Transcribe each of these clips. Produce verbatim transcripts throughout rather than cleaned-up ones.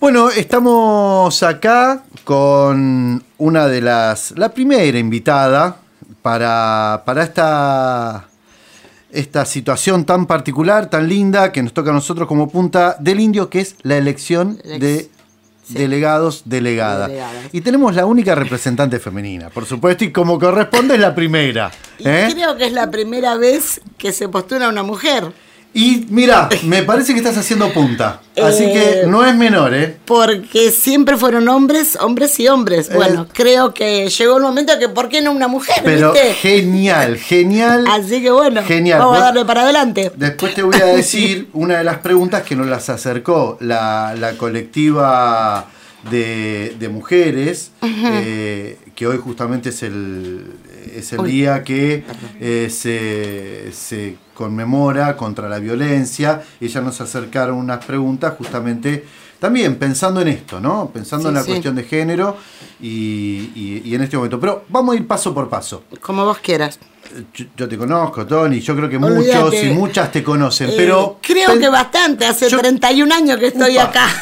Bueno, estamos acá con una de las, la primera invitada para, para esta, esta situación tan particular, tan linda, que nos toca a nosotros como Punta del Indio, que es la elección de sí. delegados, delegada. Delegadas. Y tenemos la única representante femenina, por supuesto, y como corresponde es la primera. ¿eh? Y creo que es la primera vez que se postula una mujer. Y mira, me parece que estás haciendo punta, así eh, que no es menor, ¿eh? Porque siempre fueron hombres, hombres y hombres. Eh, bueno, creo que llegó el momento que ¿por qué no una mujer? Pero ¿viste? genial, genial. Así que bueno, genial. Vamos a darle para adelante. Después te voy a decir una de las preguntas que nos las acercó la, la colectiva de, de mujeres, uh-huh. eh, que hoy justamente es el, es el día que eh, se... se conmemora contra la violencia. Ellas nos acercaron unas preguntas justamente también pensando en esto, ¿no? Pensando sí, en la sí. cuestión de género y, y, y en este momento. Pero vamos a ir paso por paso. Como vos quieras. Yo, yo te conozco, Tony, yo creo que Olvídate. muchos y muchas te conocen, eh, pero... Creo pen... que bastante, hace yo... treinta y un años que estoy Upa. acá.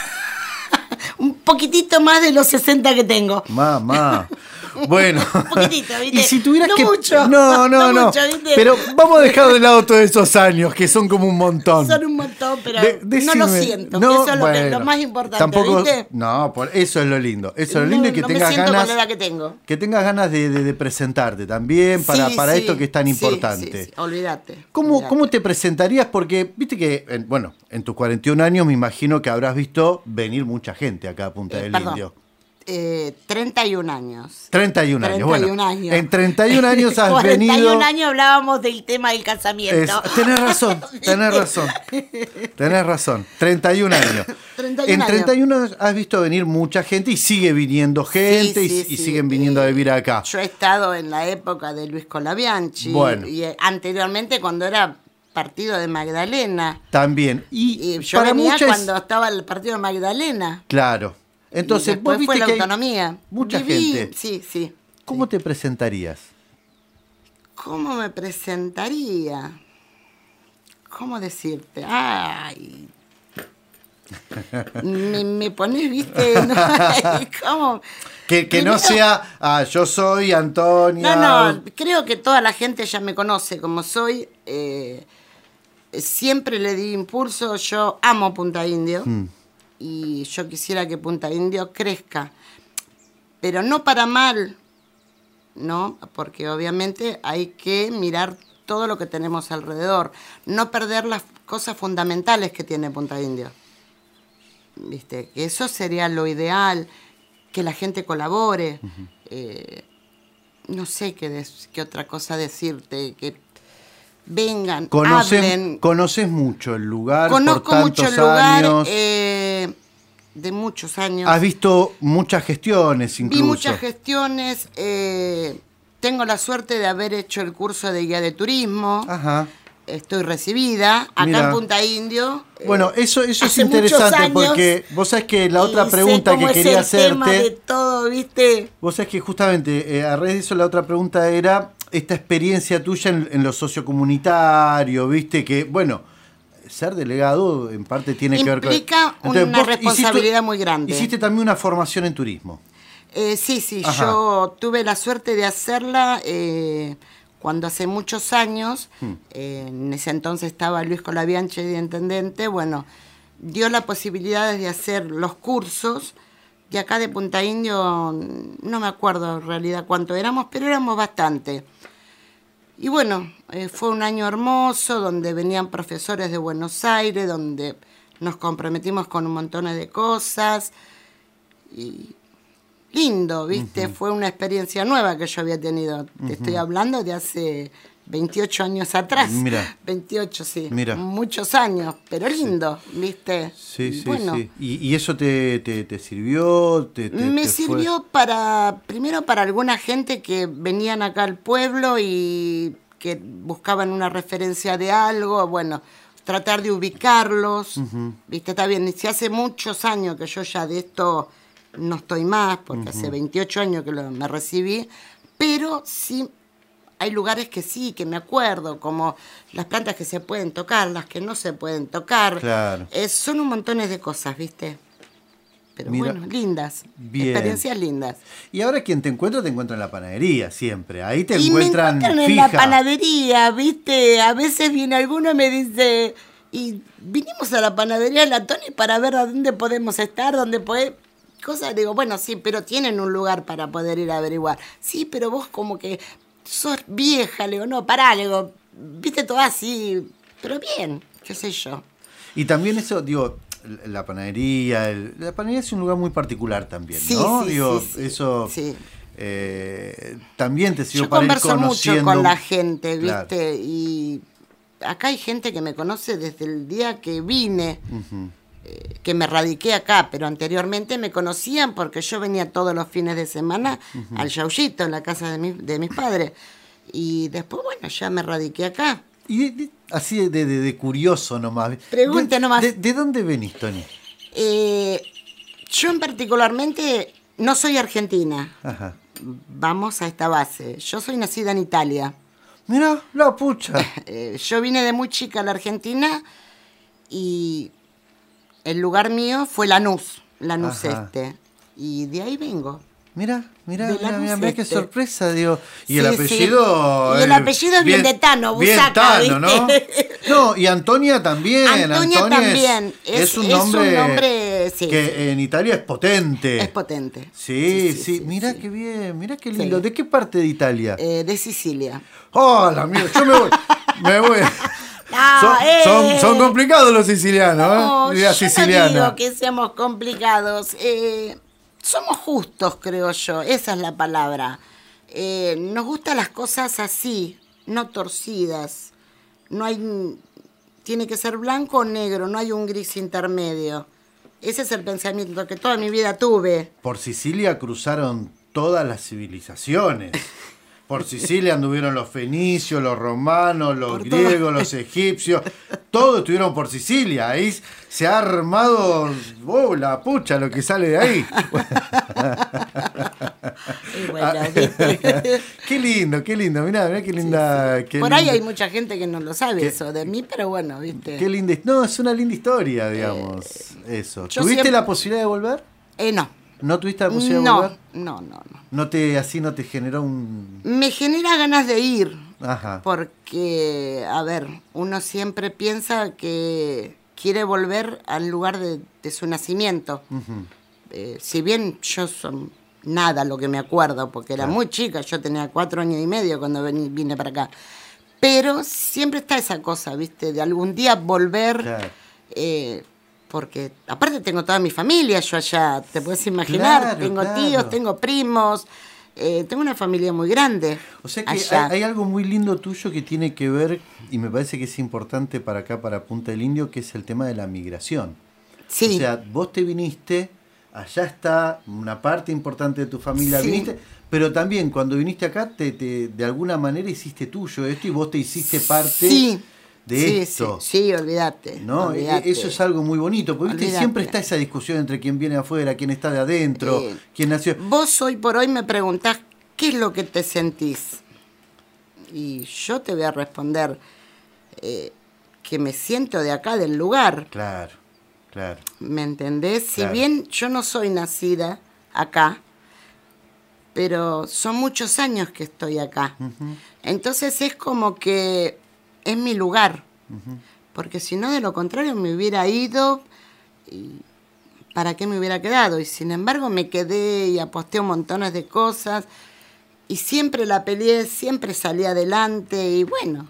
Un poquitito más de los sesenta que tengo. Mamá. Bueno, un poquitito, ¿viste? Y si tuvieras no que mucho, no, no, no, no. Mucho, ¿viste? Pero vamos a dejar de lado todos esos años que son como un montón. Son un montón, pero de, decime, no lo siento. No, que eso es bueno, lo, que, lo más importante, tampoco, ¿viste? No, por eso es lo lindo. Eso es lo lindo no, y que no tengas me siento ganas. Con la edad que tengo. Que tengas ganas de, de, de presentarte también para, sí, para sí, esto que es tan sí, importante. Sí, sí, olvídate. ¿Cómo, olvídate. ¿Cómo te presentarías? Porque viste que, en, bueno, en tus cuarenta y un años me imagino que habrás visto venir mucha gente acá a Punta eh, del perdón. Indio. Eh, treinta y un años. treinta y un años. treinta y un bueno, años. En treinta y un años has cuarenta y un venido. cuarenta y un años hablábamos del tema del casamiento. Es, tenés razón, tenés razón. Tenés razón. treinta y un años. treinta y un en treinta y uno años has visto venir mucha gente y sigue viniendo gente sí, sí, y, y sí. siguen viniendo eh, a vivir acá. Yo he estado en la época de Luis Colabianchi. Bueno. Y eh, anteriormente cuando era partido de Magdalena. También. Y, y yo para venía muchas... cuando estaba el partido de Magdalena. Claro. Entonces, después vos viste fue la que autonomía. Mucha Viví, gente. Sí, sí. ¿Cómo sí. te presentarías? ¿Cómo me presentaría? ¿Cómo decirte? Ay. me, me pones, viste, no, ¿cómo? Que, que Primero, no sea, ah, yo soy Antonia. No, no, creo que toda la gente ya me conoce como soy. Eh, siempre le di impulso. Yo amo Punta Indio. Hmm. Y yo quisiera que Punta Indio crezca, pero no para mal, ¿no? Porque obviamente hay que mirar todo lo que tenemos alrededor, no perder las cosas fundamentales que tiene Punta Indio. ¿Viste? Que eso sería lo ideal, que la gente colabore. Uh-huh. eh, no sé qué, des, qué otra cosa decirte, que vengan, Conocen, hablen. ¿Conoces mucho el lugar Conozco por tantos mucho el lugar, años? Eh, de muchos años. ¿Has visto muchas gestiones incluso? Vi muchas gestiones. Eh, tengo la suerte de haber hecho el curso de guía de turismo. Ajá. Estoy recibida acá Mirá. en Punta Indio. Bueno, eso, eso es interesante porque vos sabés que la otra pregunta que quería es el hacerte. Tema de todo, ¿viste? Vos sabés que justamente eh, a raíz de eso la otra pregunta era esta experiencia tuya en, en lo sociocomunitario, ¿viste? Que, bueno, ser delegado en parte tiene Implica que ver con... Implica una responsabilidad hiciste, muy grande. Hiciste también una formación en turismo. Eh, sí, sí, Ajá. yo tuve la suerte de hacerla eh, cuando hace muchos años, hmm. eh, en ese entonces estaba Luis Colabianchi de intendente, bueno, dio la posibilidad de hacer los cursos, y acá de Punta Indio, no me acuerdo en realidad cuánto éramos, pero éramos bastante. Y bueno, eh, fue un año hermoso, donde venían profesores de Buenos Aires, donde nos comprometimos con un montón de cosas. Y lindo, ¿viste? Uh-huh. Fue una experiencia nueva que yo había tenido. Uh-huh. Te estoy hablando de hace veintiocho años atrás. Mira. veintiocho, sí. Mira. Muchos años, pero lindo, sí. ¿Viste? Sí, sí, bueno, sí. ¿Y, y eso te, te, te sirvió? Te, te, me te sirvió fue... para, primero para alguna gente que venían acá al pueblo y que buscaban una referencia de algo, bueno, tratar de ubicarlos, uh-huh. ¿Viste? Está bien, y si hace muchos años que yo ya de esto no estoy más, porque uh-huh. hace veintiocho años que lo, me recibí, pero sí hay lugares que sí, que me acuerdo, como las plantas que se pueden tocar, las que no se pueden tocar. Claro. Eh, son un montón de cosas, ¿viste? pero Mira, bueno, lindas, bien. experiencias lindas. Y ahora quien te encuentra, te encuentra en la panadería siempre. Ahí te y encuentran me encuentran fija. en la panadería, ¿viste? A veces viene alguno y me dice, y vinimos a la panadería de la Tony para ver a dónde podemos estar, dónde podemos... Cosas, digo, bueno, sí, pero tienen un lugar para poder ir a averiguar. Sí, pero vos como que sos vieja, le digo, no, pará, le digo, viste todo así, pero bien, qué sé yo. Y también eso, digo, la panadería, el, la panadería es un lugar muy particular también, sí, ¿no? Sí, digo, sí, sí, eso sí. Eh, también te sirvió yo para ir converso conociendo. mucho con la gente, ¿viste? Claro. Y acá hay gente que me conoce desde el día que vine. Uh-huh. Que me radiqué acá, pero anteriormente me conocían porque yo venía todos los fines de semana uh-huh. al Yaullito, en la casa de, mi, de mis padres. Y después, bueno, ya me radiqué acá. Y de, de, así de, de, de curioso nomás. Pregunte de, nomás. De, ¿De dónde venís, Tony? Eh, yo en particularmente no soy argentina. Ajá. Vamos a esta base. Yo soy nacida en Italia. Mirá, la pucha. eh, yo vine de muy chica a la Argentina y... el lugar mío fue Lanús, Lanús Este. Y de ahí vengo. Mira, mira, mira, mira, este. qué sorpresa, digo. Y sí, el apellido. Sí. Y el apellido es bien, bien de Tano, Busaca, bien Tano, ¿no? No, y Antonia también. Antonia, Antonia también. Es, es, es, un nombre, es un nombre sí, que sí. en Italia es potente. Es potente. Sí, sí, sí. sí mira sí. qué bien, mira qué lindo. Sí. ¿De qué parte de Italia? Eh, de Sicilia. Oh, la mía, yo me voy. me voy. No, son, eh, son, son complicados los sicilianos, no, ¿eh? Yo siciliana. no digo que seamos complicados. Eh, somos justos, creo yo. Esa es la palabra. Eh, nos gustan las cosas así, no torcidas. No hay, tiene que ser blanco o negro, no hay un gris intermedio. Ese es el pensamiento que toda mi vida tuve. Por Sicilia cruzaron todas las civilizaciones. Por Sicilia anduvieron los fenicios, los romanos, los por griegos, todo. Los egipcios. Todos estuvieron por Sicilia. Ahí se ha armado oh, la pucha lo que sale de ahí. Bueno, qué lindo, qué lindo. Mirá, mirá qué linda. Sí, sí. Qué por linda. ahí hay mucha gente que no lo sabe ¿Qué? Eso de mí, pero bueno, ¿viste? Qué linda. No, es una linda historia, digamos. Eh, eso. ¿Tuviste siempre... la posibilidad de volver? Eh, no. ¿No tuviste la posibilidad no, de volver? No, no, no. ¿No te, así no te generó un...? Me genera ganas de ir. Ajá. Porque, a ver, uno siempre piensa que quiere volver al lugar de, de su nacimiento. Uh-huh. Eh, si bien yo son nada lo que me acuerdo, porque era claro. muy chica, yo tenía cuatro años y medio cuando vení, vine para acá. Pero siempre está esa cosa, ¿viste? De algún día volver... Claro. Eh, porque aparte tengo toda mi familia yo allá, te puedes imaginar, claro, tengo claro. tíos, tengo primos, eh, tengo una familia muy grande. O sea que hay, hay algo muy lindo tuyo que tiene que ver, y me parece que es importante para acá, para Punta del Indio, que es el tema de la migración. Sí. O sea, vos te viniste, allá está una parte importante de tu familia, sí. viniste, pero también cuando viniste acá, te, te, de alguna manera hiciste tuyo esto y vos te hiciste parte... Sí. de sí, esto. Sí, sí, olvídate. ¿No? olvídate. Eso es algo muy bonito, porque ¿viste? Siempre está esa discusión entre quién viene afuera, quién está de adentro, eh, quién nació. Vos hoy por hoy me preguntás qué es lo que te sentís. Y yo te voy a responder eh, que me siento de acá, del lugar. Claro, claro. ¿Me entendés? Claro. Si bien yo no soy nacida acá, pero son muchos años que estoy acá. Uh-huh. Entonces es como que es mi lugar, uh-huh. porque si no, de lo contrario, me hubiera ido y ¿para qué me hubiera quedado? Y sin embargo me quedé y aposté un montones de cosas y siempre la peleé, siempre salí adelante y bueno.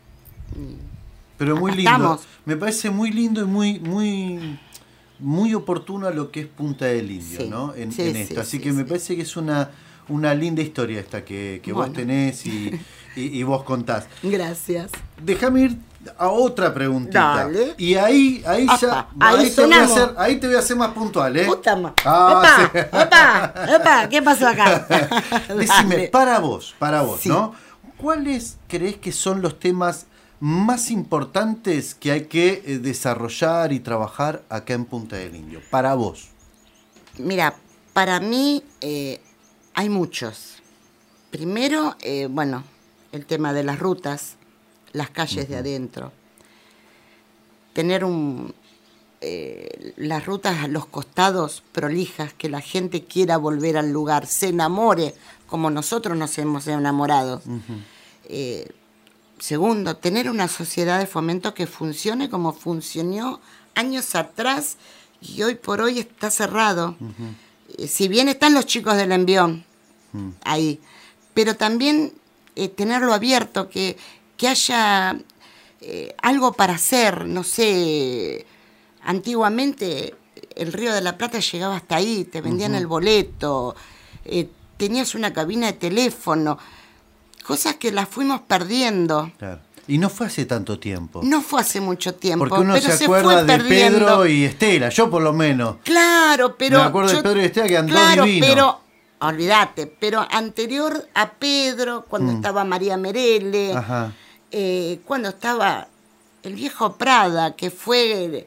Pero muy lindo, estamos. Me parece muy lindo y muy muy muy oportuno a lo que es Punta del Indio, sí, ¿no? En, sí, en esto, sí, así sí, que sí. me parece que es una una linda historia esta que, que bueno. vos tenés y, y, y vos contás. Gracias. Déjame ir a otra preguntita. Dale. Y ahí, ahí Apa, ya, ahí, ahí te voy a hacer, ahí te voy a hacer más puntual, ¿eh? Puta ma- ah, opa, sí. opa, opa, ¿qué pasó acá? Decime, para vos, para vos, sí. ¿no? ¿Cuáles creés que son los temas más importantes que hay que eh, desarrollar y trabajar acá en Punta del Indio? Para vos. Mira, para mí eh, hay muchos. Primero, eh, bueno, el tema de las rutas, las calles uh-huh. de adentro. Tener un, eh, las rutas a los costados prolijas, que la gente quiera volver al lugar, se enamore como nosotros nos hemos enamorado. Uh-huh. Eh, segundo, tener una sociedad de fomento que funcione como funcionó años atrás y hoy por hoy está cerrado. Uh-huh. Eh, si bien están los chicos del Envión uh-huh. ahí, pero también eh, tenerlo abierto, que, que haya eh, algo para hacer, no sé, antiguamente el Río de la Plata llegaba hasta ahí, te vendían uh-huh. el boleto, eh, tenías una cabina de teléfono, cosas que las fuimos perdiendo. Claro. Y no fue hace tanto tiempo. No fue hace mucho tiempo. Porque uno pero se se acuerda fue de perdiendo. Pedro y Estela, yo por lo menos. Claro, pero... Me acuerdo yo, de Pedro y Estela que andó claro, divino. Pero, olvídate, pero anterior a Pedro, cuando mm. estaba María Merelle, eh, cuando estaba el viejo Prada, que fue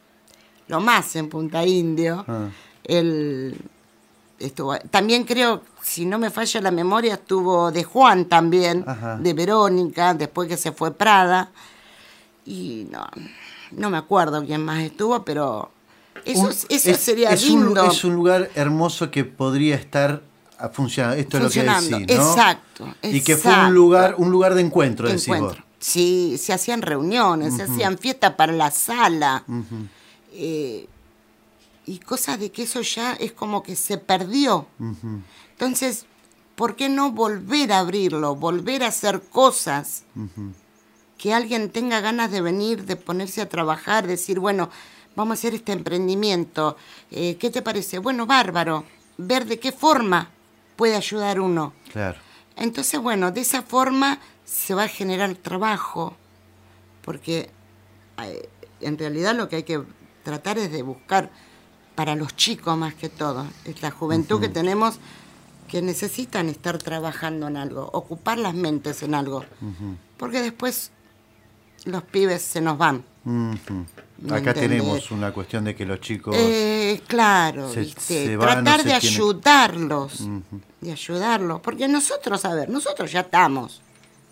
lo más en Punta Indio, ah. el... Estuvo, también creo, si no me falla la memoria, estuvo de Juan también, Ajá. de Verónica, después que se fue Prada. Y no, no me acuerdo quién más estuvo, pero eso, un, eso es, sería es lindo. Un, es un lugar hermoso que podría estar funcionando. Esto es lo que decís, ¿no? Exacto, exacto. Y que fue un lugar, un lugar de encuentro, de encuentro. Decís vos. Sí, se hacían reuniones, uh-huh. se hacían fiestas para la sala. Uh-huh. Eh, Y cosas de que eso ya es como que se perdió. Uh-huh. Entonces, ¿por qué no volver a abrirlo? Volver a hacer cosas. Uh-huh. Que alguien tenga ganas de venir, de ponerse a trabajar, decir, bueno, vamos a hacer este emprendimiento. Eh, ¿Qué te parece? Bueno, bárbaro. Ver de qué forma puede ayudar uno. Claro. Entonces, bueno, de esa forma se va a generar trabajo. Porque eh, en realidad lo que hay que tratar es de buscar... para los chicos más que todo, es la juventud uh-huh. que tenemos que necesitan estar trabajando en algo, ocupar las mentes en algo, uh-huh. porque después los pibes se nos van. Uh-huh. Acá entendés? Tenemos una cuestión de que los chicos... Eh, claro, se, ¿viste? Se van, tratar no de ayudarlos, tiene... uh-huh. de ayudarlos, porque nosotros, a ver, nosotros ya estamos,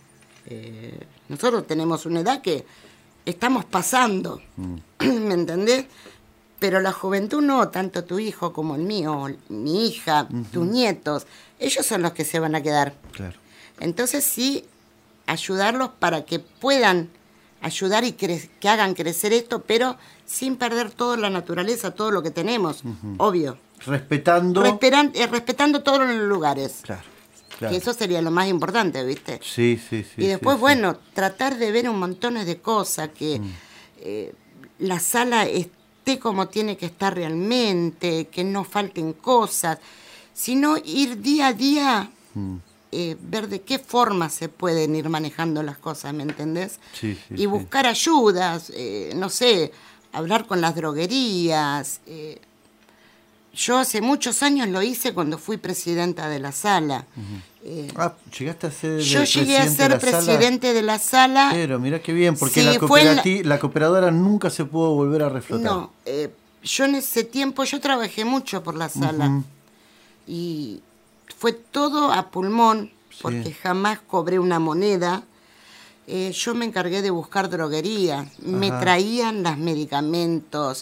eh, nosotros tenemos una edad que estamos pasando, uh-huh. ¿me entendés? Pero la juventud no, tanto tu hijo como el mío, mi hija, uh-huh. tus nietos, ellos son los que se van a quedar. Claro. Entonces sí, ayudarlos para que puedan ayudar y cre- que hagan crecer esto, pero sin perder toda la naturaleza, todo lo que tenemos, uh-huh. obvio. Respetando... Resperan, eh, respetando todos los lugares. Claro, claro. Que eso sería lo más importante, ¿viste? Sí, sí, sí. Y después, sí, bueno, sí. tratar de ver un montón de cosas, que mm. eh, la sala es como tiene que estar realmente, que no falten cosas, sino ir día a día, mm. eh, ver de qué forma se pueden ir manejando las cosas, ¿me entendés? Sí, sí, y buscar sí. ayudas, eh, no sé, hablar con las droguerías. Eh. Yo hace muchos años lo hice cuando fui presidenta de la sala. Uh-huh. Eh, ah, ¿llegaste a ser Yo llegué a ser de presidente sala? de la sala. Pero mirá qué bien, porque sí, la, cooperati- la... la cooperadora nunca se pudo volver a reflotar. No, eh, yo en ese tiempo, yo trabajé mucho por la sala. Uh-huh. Y fue todo a pulmón, porque sí. jamás cobré una moneda. Eh, yo me encargué de buscar droguerías. Ajá. Me traían los medicamentos.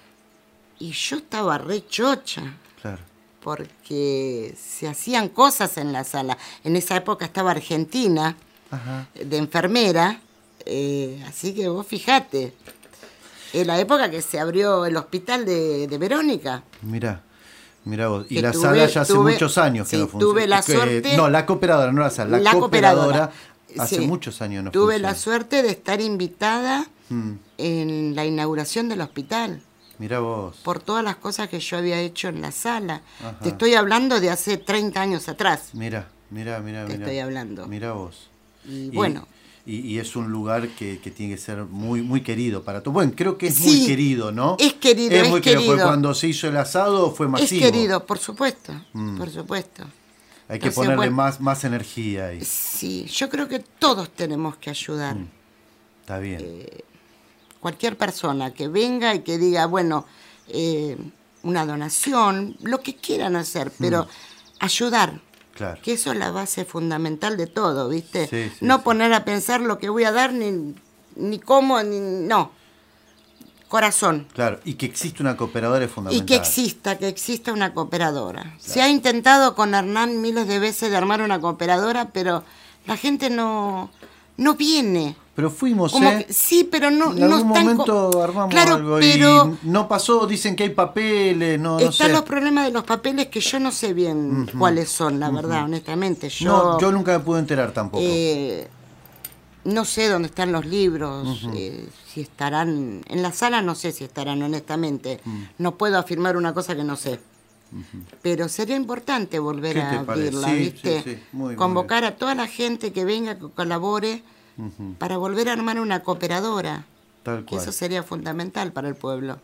Y yo estaba re chocha. Claro. Porque se hacían cosas en la sala. En esa época estaba Argentina, Ajá. de enfermera, eh, así que vos fijate, en la época que se abrió el hospital de, de Verónica. Mirá, mirá vos. Y que la tuve, sala ya hace tuve, muchos años que sí, no funciona. Tuve la suerte... Eh, no, la cooperadora, no la sala, la, la cooperadora, cooperadora hace sí, muchos años no tuve funciona. la suerte de estar invitada hmm. en la inauguración del hospital. Mirá vos. Por todas las cosas que yo había hecho en la sala. Ajá. Te estoy hablando de hace treinta años atrás. Mirá, mirá, mirá. Te mirá. estoy hablando. Mirá vos. Y, y bueno. Y, y es un lugar que, que tiene que ser muy muy querido para todos. Bueno, creo que es sí, muy querido, ¿no? Es querido, es, es muy querido. Porque cuando se hizo el asado fue masivo. Es querido, por supuesto, mm. por supuesto. Hay que Entonces, ponerle bueno, más, más energía ahí. Sí, yo creo que todos tenemos que ayudar. Mm. Está bien. Eh, cualquier persona que venga y que diga, bueno... Eh, una donación, lo que quieran hacer, pero mm. ayudar, claro. que eso es la base fundamental de todo, ¿viste? Sí, sí, no sí. poner a pensar lo que voy a dar, ni, ni cómo, ni no. corazón. Claro, y que existe una cooperadora es fundamental. Y que exista, que exista una cooperadora. Claro. Se ha intentado con Hernán miles de veces de armar una cooperadora, pero la gente no, no viene. Pero fuimos, Como ¿eh? Que, sí, pero no... En algún no están momento co- armamos claro, algo pero y no pasó, dicen que hay papeles, no, no sé. Están los problemas de los papeles que yo no sé bien uh-huh. cuáles son, la uh-huh. verdad, honestamente. Yo, no, yo nunca me pude enterar tampoco. Eh, no sé dónde están los libros, uh-huh. eh, si estarán... En la sala no sé si estarán, honestamente. Uh-huh. No puedo afirmar una cosa que no sé. Uh-huh. Pero sería importante volver a abrirla, sí, ¿viste? Sí, sí. Muy, Convocar muy a toda la gente que venga, que colabore, uh-huh. para volver a armar una cooperadora. Tal cual. Eso sería fundamental para el pueblo.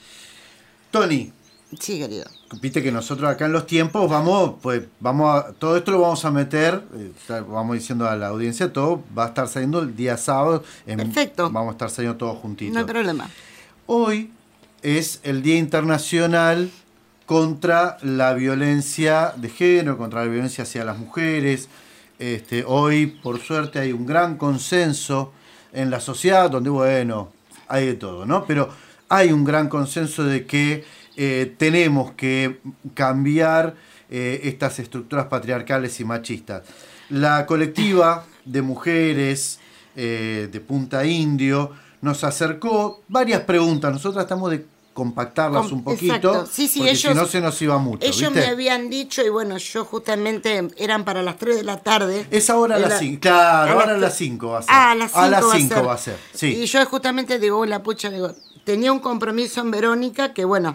Tony. Sí, querido. Viste que nosotros acá en los tiempos vamos, pues vamos a, todo esto lo vamos a meter, eh, vamos diciendo a la audiencia, todo va a estar saliendo el día sábado. En, Perfecto. Vamos a estar saliendo todos juntitos. No hay problema. Hoy es el Día Internacional contra la violencia de género, contra la violencia hacia las mujeres. Este, hoy, por suerte, hay un gran consenso en la sociedad, donde, bueno, hay de todo, ¿no? Pero hay un gran consenso de que eh, tenemos que cambiar eh, estas estructuras patriarcales y machistas. La colectiva de mujeres eh, de Punta Indio nos acercó varias preguntas. Nosotros tratamos de compactarlas Com- un poquito, exacto. Sí, sí, porque ellos, si no se nos iba mucho. Ellos ¿viste? me habían dicho, y bueno, yo justamente eran para las tres de la tarde. Es ahora a las cinco, claro, ahora a las cinco va a ser. Ah, a las cinco, a las va, cinco a ser. va a ser, sí. Y yo justamente digo, uy, la pucha, digo, tenía un compromiso en Verónica que, bueno,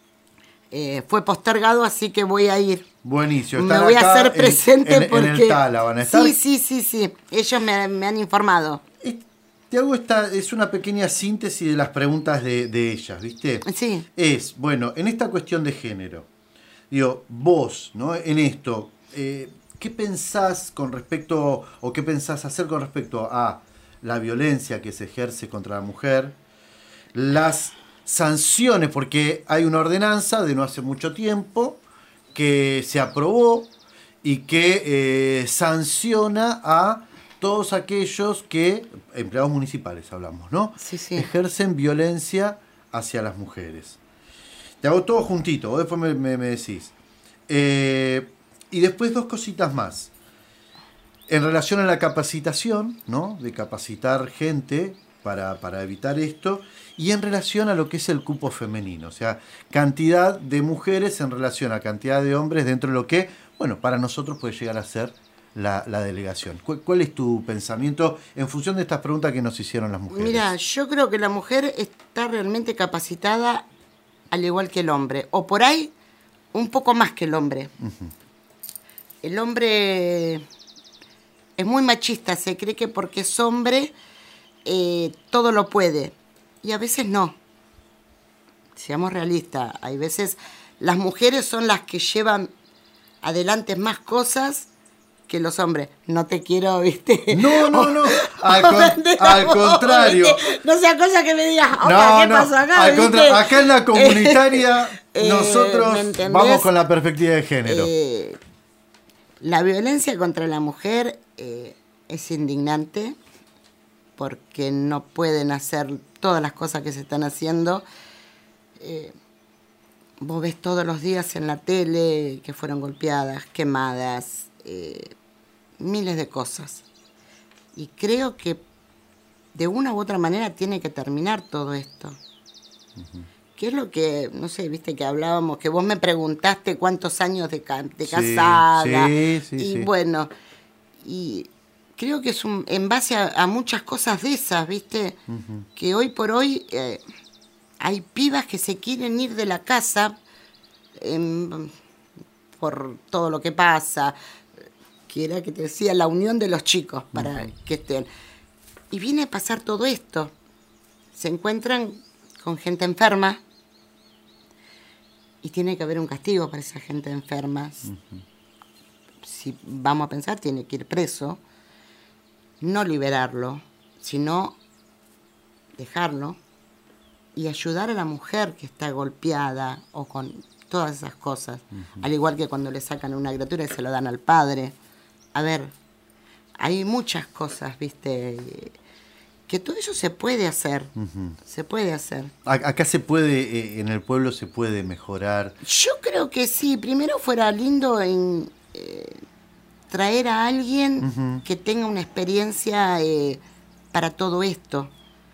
eh, fue postergado, así que voy a ir. Buenísimo. Me voy a hacer presente en, en, porque... En el Tala van a estar. Sí, sí, sí, sí, ellos me, me han informado. Te hago esta, es una pequeña síntesis de las preguntas de, de ellas, ¿viste? Sí. Es, bueno, en esta cuestión de género, digo, vos, ¿no? En esto, eh, ¿qué pensás con respecto, o qué pensás hacer con respecto a la violencia que se ejerce contra la mujer, las sanciones, porque hay una ordenanza de no hace mucho tiempo que se aprobó y que eh, sanciona a todos aquellos que, empleados municipales hablamos, ¿no? Sí, sí. Ejercen violencia hacia las mujeres. Te hago todo juntito, vos después me, me, me decís. Eh, y después dos cositas más. En relación a la capacitación, ¿no? De capacitar gente para, para evitar esto. Y en relación a lo que es el cupo femenino. O sea, cantidad de mujeres en relación a cantidad de hombres dentro de lo que, bueno, para nosotros puede llegar a ser La, la delegación. ¿Cuál, ¿Cuál es tu pensamiento en función de estas preguntas que nos hicieron las mujeres? Mira, yo creo que la mujer está realmente capacitada al igual que el hombre, o por ahí un poco más que el hombre. Uh-huh. El hombre es muy machista, se cree que porque es hombre eh, todo lo puede, y a veces no. Seamos realistas, hay veces las mujeres son las que llevan adelante más cosas que los hombres. No te quiero, ¿viste? No, no, no. Al, con, al contrario. ¿Viste? No sea cosa que me digas, no, ¿qué no, pasó acá? Al contra, acá en la comunitaria eh, nosotros vamos con la perspectiva de género. Eh, la violencia contra la mujer eh, es indignante porque no pueden hacer todas las cosas que se están haciendo. Eh, vos ves todos los días en la tele que fueron golpeadas, quemadas, eh, miles de cosas. Y creo que de una u otra manera tiene que terminar todo esto. Uh-huh. ¿Qué es lo que, no sé, viste que hablábamos, que vos me preguntaste cuántos años de, ca- de casada? Sí, sí, sí, y sí. bueno, y creo que es un, en base a, a muchas cosas de esas, viste, uh-huh. que hoy por hoy eh, hay pibas que se quieren ir de la casa eh, por todo lo que pasa, que era que te decía la unión de los chicos para uh-huh. que estén. Y viene a pasar todo esto. Se encuentran con gente enferma y tiene que haber un castigo para esa gente enferma. Uh-huh. Si vamos a pensar, tiene que ir preso. No liberarlo, sino dejarlo y ayudar a la mujer que está golpeada o con todas esas cosas. Uh-huh. Al igual que cuando le sacan una criatura y se lo dan al padre. A ver, hay muchas cosas, viste, que todo eso se puede hacer, uh-huh. se puede hacer. Acá se puede, eh, en el pueblo se puede mejorar. Yo creo que sí, primero fuera lindo en, eh, traer a alguien uh-huh. que tenga una experiencia eh, para todo esto.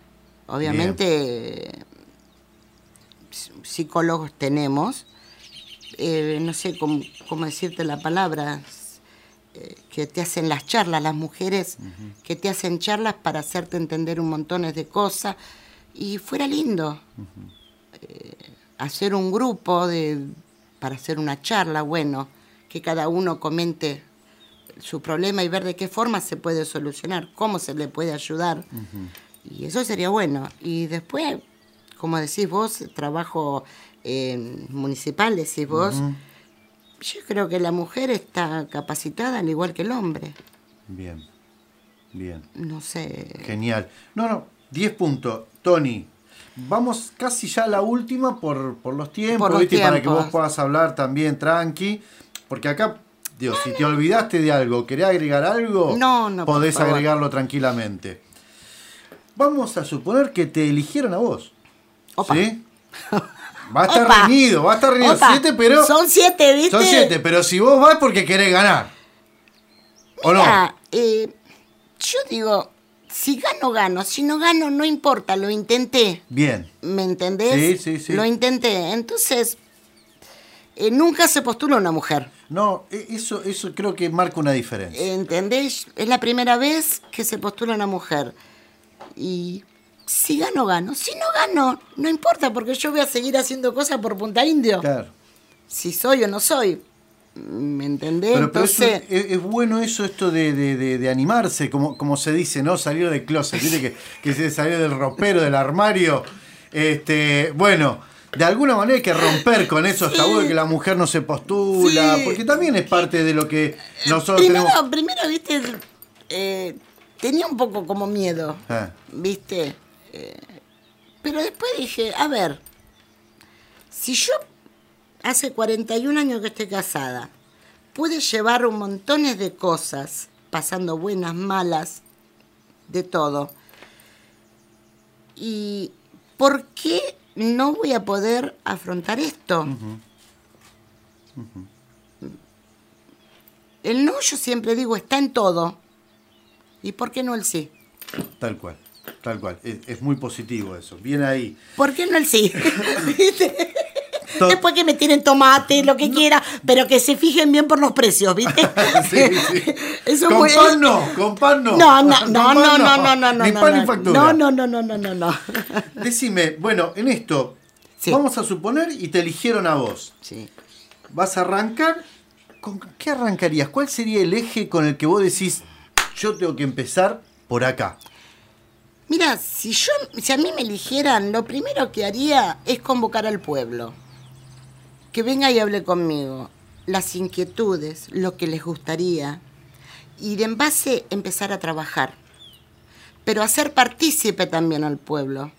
Obviamente, eh, psicólogos tenemos, eh, no sé cómo, cómo decirte la palabra, que te hacen las charlas, las mujeres uh-huh. que te hacen charlas para hacerte entender un montón de cosas, y fuera lindo uh-huh. eh, hacer un grupo de para hacer una charla, bueno, que cada uno comente su problema y ver de qué forma se puede solucionar, cómo se le puede ayudar, uh-huh. y eso sería bueno. Y después, como decís vos, trabajo eh, municipal, decís vos, uh-huh. yo creo que la mujer está capacitada al igual que el hombre. Bien, bien. No sé. Genial. No, no, diez puntos. Tony, vamos casi ya a la última por, por los tiempos, por los ¿viste? tiempos. Para que vos puedas hablar también tranqui. Porque acá, Dios, no, si no. te olvidaste de algo, ¿querés agregar algo? No, no, podés agregarlo tranquilamente. Vamos a suponer que te eligieron a vos. Opa. ¿Sí? Va a estar Opa. reñido, va a estar reñido. Opa. Siete, pero. Son siete, ¿viste? Son siete, pero si vos vas es porque querés ganar. ¿O Mira, no? Eh, yo digo, si gano, gano. Si no gano, no importa, lo intenté. Bien. ¿Me entendés? Sí, sí, sí. Lo intenté. Entonces, eh, nunca se postula una mujer. No, eso, eso creo que marca una diferencia. ¿Entendés? Es la primera vez que se postula una mujer. Y si gano, gano. Si no gano, no importa, porque yo voy a seguir haciendo cosas por Punta Indio. Claro. Si soy o no soy. ¿Me entendés? Pero, pero Entonces, eso, es, es bueno eso, esto de, de, de, de animarse, como, como se dice, ¿no? Salir del closet, ¿viste? Que, que se salió del ropero, del armario. Este, bueno, de alguna manera hay que romper con esos sí. tabúes de que la mujer no se postula, sí. porque también es parte de lo que nosotros primero, tenemos. Primero, viste, eh, tenía un poco como miedo, ah. viste, eh, pero después dije, a ver, si yo hace cuarenta y un años que estoy casada, pude llevar un montón de cosas, pasando buenas, malas, de todo. ¿Y por qué no voy a poder afrontar esto? Uh-huh. Uh-huh. El no, yo siempre digo, está en todo. ¿Y por qué no el sí? Tal cual, tal cual. Es, es muy positivo eso. Bien ahí. ¿Por qué no el sí? ¿Viste? Después que me tienen tomate, lo que no. quiera, pero que se fijen bien por los precios, ¿viste? sí, sí. Eso con muy... pan no, con pan no. No, no, no, no, no, no, no, no. Ni pan no, ni factura. No, no, no, no, no, no, no. Decime, bueno, en esto, sí. vamos a suponer y te eligieron a vos. Sí. Vas a arrancar, ¿con qué arrancarías? ¿Cuál sería el eje con el que vos decís, yo tengo que empezar por acá? Mira, si yo, si a mí me eligieran, lo primero que haría es convocar al pueblo. Que venga y hable conmigo, las inquietudes, lo que les gustaría, y de en base empezar a trabajar. Pero hacer partícipe también al pueblo,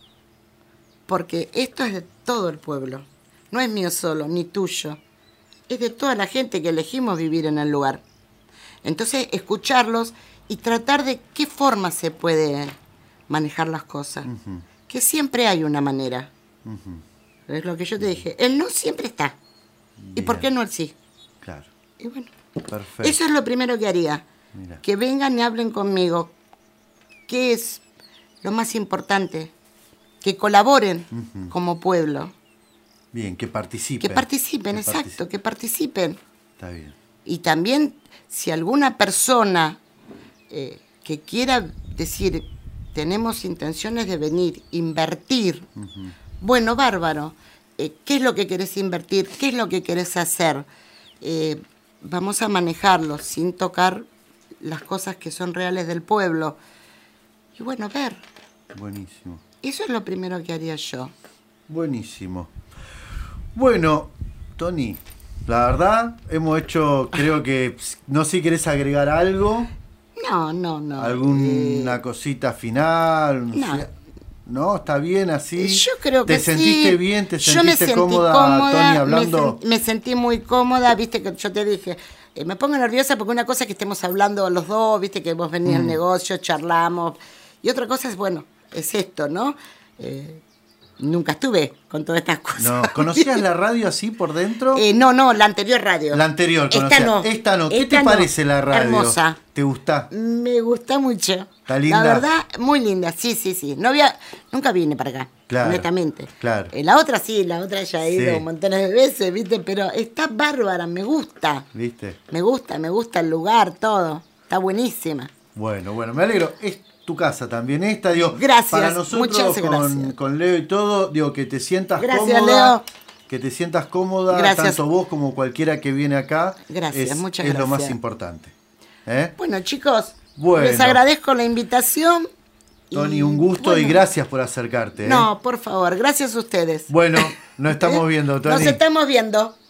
porque esto es de todo el pueblo, no es mío solo, ni tuyo, es de toda la gente que elegimos vivir en el lugar. Entonces, escucharlos y tratar de qué forma se puede manejar las cosas, uh-huh. que siempre hay una manera. Uh-huh. Es lo que yo te dije. El no siempre está. Bien. ¿Y por qué no el sí? Claro. Y bueno. Perfecto. Eso es lo primero que haría. Mira. Que vengan y hablen conmigo. ¿Qué es lo más importante? Que colaboren uh-huh. como pueblo. Bien, que participen. Que participen, que exacto, participen. que participen. Está bien. Y también, si alguna persona eh, que quiera decir, tenemos intenciones de venir, invertir, uh-huh. bueno, bárbaro. Eh, ¿Qué es lo que querés invertir? ¿Qué es lo que querés hacer? Eh, vamos a manejarlo sin tocar las cosas que son reales del pueblo. Y bueno, ver. Buenísimo. Eso es lo primero que haría yo. Buenísimo. Bueno, Tony, la verdad, hemos hecho, creo que, no sé si querés agregar algo. No, no, no. ¿Alguna eh, cosita final? No. Sé. ¿No? ¿Está bien así? Yo creo que ¿Te sentiste sí. bien? ¿Te yo sentiste me sentí cómoda, cómoda, Tony, hablando? Me, sen, me sentí muy cómoda, viste que yo te dije, eh, me pongo nerviosa porque una cosa es que estemos hablando los dos, viste que vos venís mm. al negocio, charlamos, Y otra cosa es, bueno, es esto, ¿no? Eh, nunca estuve con todas estas cosas. No, ¿conocías la radio así por dentro? Eh, no, no, la anterior radio. La anterior, Esta conocías. no. Esta no. ¿Qué Esta te no. parece la radio? Hermosa. ¿Te gusta? Me gusta mucho. ¿Está linda? La verdad, muy linda, sí, sí, sí. No había, nunca vine para acá, Claro, honestamente. claro. Eh, la otra sí, la otra ya he ido Sí. un montón de veces, ¿viste? Pero está bárbara, me gusta. ¿Viste? Me gusta, me gusta el lugar, todo. Está buenísima. Bueno, bueno, me alegro. Es tu casa también esta, digo. Gracias, Para nosotros muchas con, gracias. con Leo y todo, digo, que te sientas Gracias, cómoda. Leo. Que te sientas cómoda, Gracias. tanto vos como cualquiera que viene acá. Gracias, es, muchas es lo más gracias. importante. ¿Eh? Bueno, chicos, Bueno. les agradezco la invitación. y, Tony, un gusto bueno, y gracias por acercarte. ¿eh? No, por favor, gracias a ustedes. Bueno, nos estamos ¿Eh? viendo, Tony. Nos estamos viendo.